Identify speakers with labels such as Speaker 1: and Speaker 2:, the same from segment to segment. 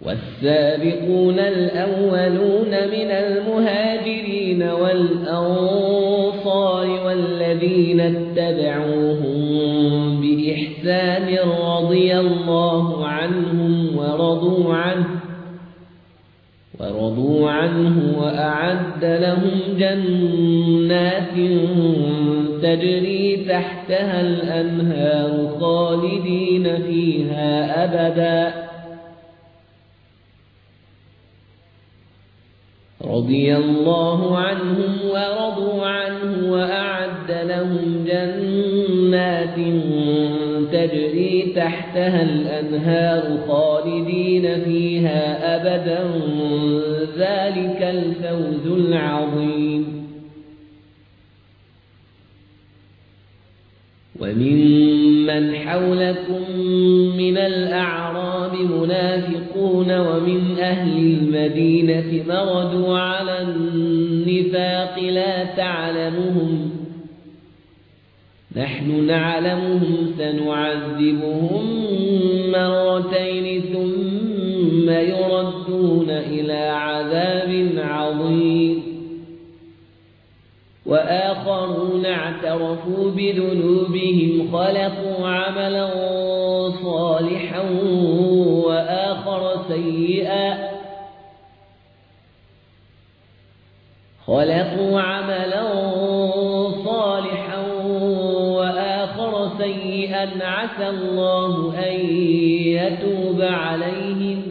Speaker 1: والسابقون الأولون من المهاجرين والأنصار والذين اتبعوهم بإحسان رضي الله عنهم ورضوا عنه وأعد لهم جنات تجري تحتها الأنهار خالدين فيها أبدا رضي الله عنهم ورضوا عنه وأعد لهم جنات تجري تحتها الأنهار خالدين فيها أبدا ذلك الفوز العظيم وممن حولكم من الأعراب منافقون ومن أهل المدينة مردوا على النفاق لا تعلمهم نحن نعلمهم سنعذبهم مرتين ثم يردون إلى عذاب عظيم وآخرون اعترفوا بذنوبهم خلقوا عملا صالحا وآخر سيئا عسى الله أن يتوب عليهم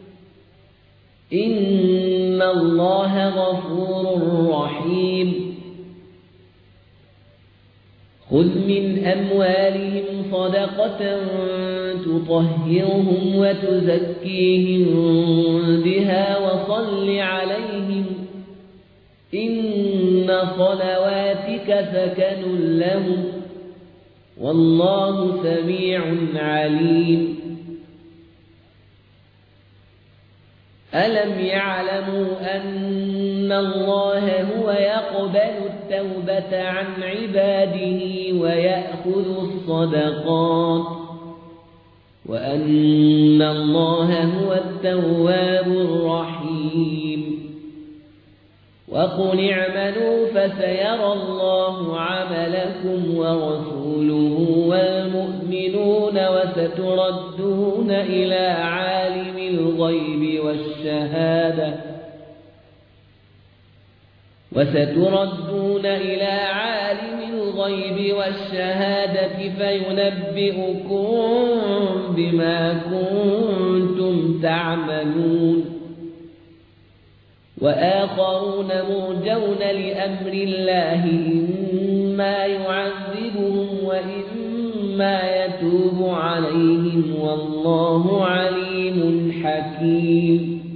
Speaker 1: إن الله غفور رحيم خذ من أموالهم صدقة تطهرهم وتزكيهم بها وصل عليهم إن صلواتك سكن لهم والله سميع عليم ألم يعلموا أن الله هو يقبل التوبة عن عباده ويأخذ الصدقات وأن الله هو التواب الرحيم وقل اعملوا فسيرى الله عملكم ورسوله والمؤمنون وستردون إلى عالم الغيب والشهادة فينبئكم بما كنتم تعملون وآخرون مرجون لأمر الله إما يعذبهم وإما يتوب عليهم والله عليم حكيم